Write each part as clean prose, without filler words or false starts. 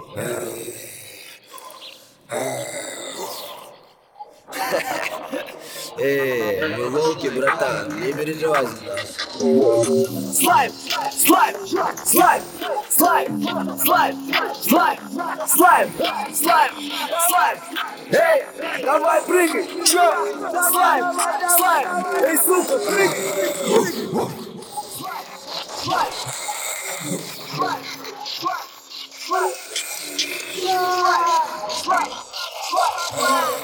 Мы волки, братан, не переживай за нас. Слайм, слайм, слайм, слайм, слайм, слайм, слайм, слайм, слайм. Эй, давай прыгай, чё? Слайм, слайм, эй, сука, прыгай. Слайм, слайм, слайм, слайм, слайм.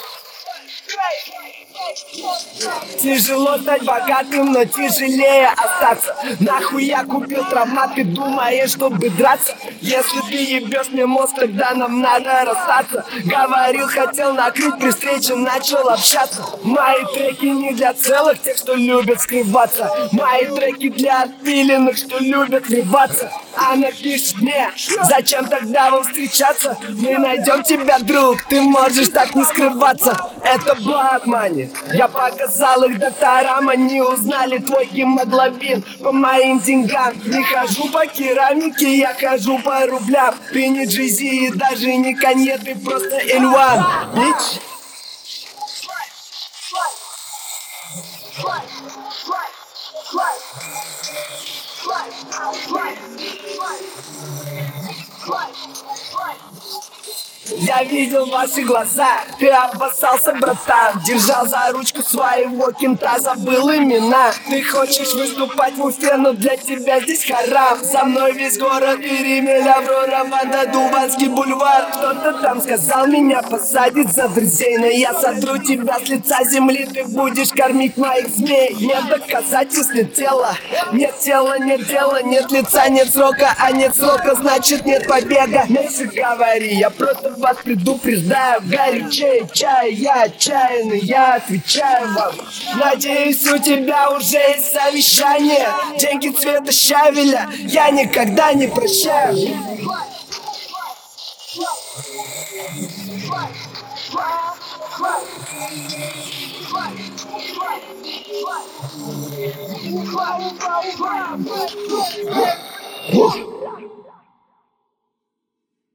Тяжело стать богатым, но тяжелее остаться. Нахуй я купил травмат, ты думаешь, чтобы драться? Если ты ебешь мне мозг, тогда нам надо расстаться. Говорил, хотел накрыть, при встрече начал общаться. Мои треки не для целых, тех, что любят скрываться. Мои треки для отпиленных, что любят врываться. Она пишет мне, зачем тогда вам встречаться? Мы найдем тебя, друг, ты можешь так не скрываться. Это Blood Money. Я показал их докторам, они узнали твой гемоглобин по моим деньгам. Не хожу по керамике, я хожу по рублям. Ты не Джей-Зи и даже не Канье, ты просто Эльван, бич. Я видел ваши глаза, ты обоссался, братан. Держал за ручку своего кента, забыл имена. Ты хочешь выступать в Уфе, но для тебя здесь харам. Со мной весь город Иремель, Аврора, Ванда, Дубанский бульвар. Кто-то там сказал, меня посадить за друзей, но я сотру тебя с лица земли. Ты будешь кормить моих змей. Нет доказательств, нет тела, нет тела, нет дела, нет лица, нет срока, а нет срока, значит нет побега. Меньше говори, я просто вас предупреждаю. Горячее чай, я отчаянный, я отвечаю вам. Надеюсь, у тебя уже есть совещание. Деньги цвета щавеля я никогда не прощаю. Ух.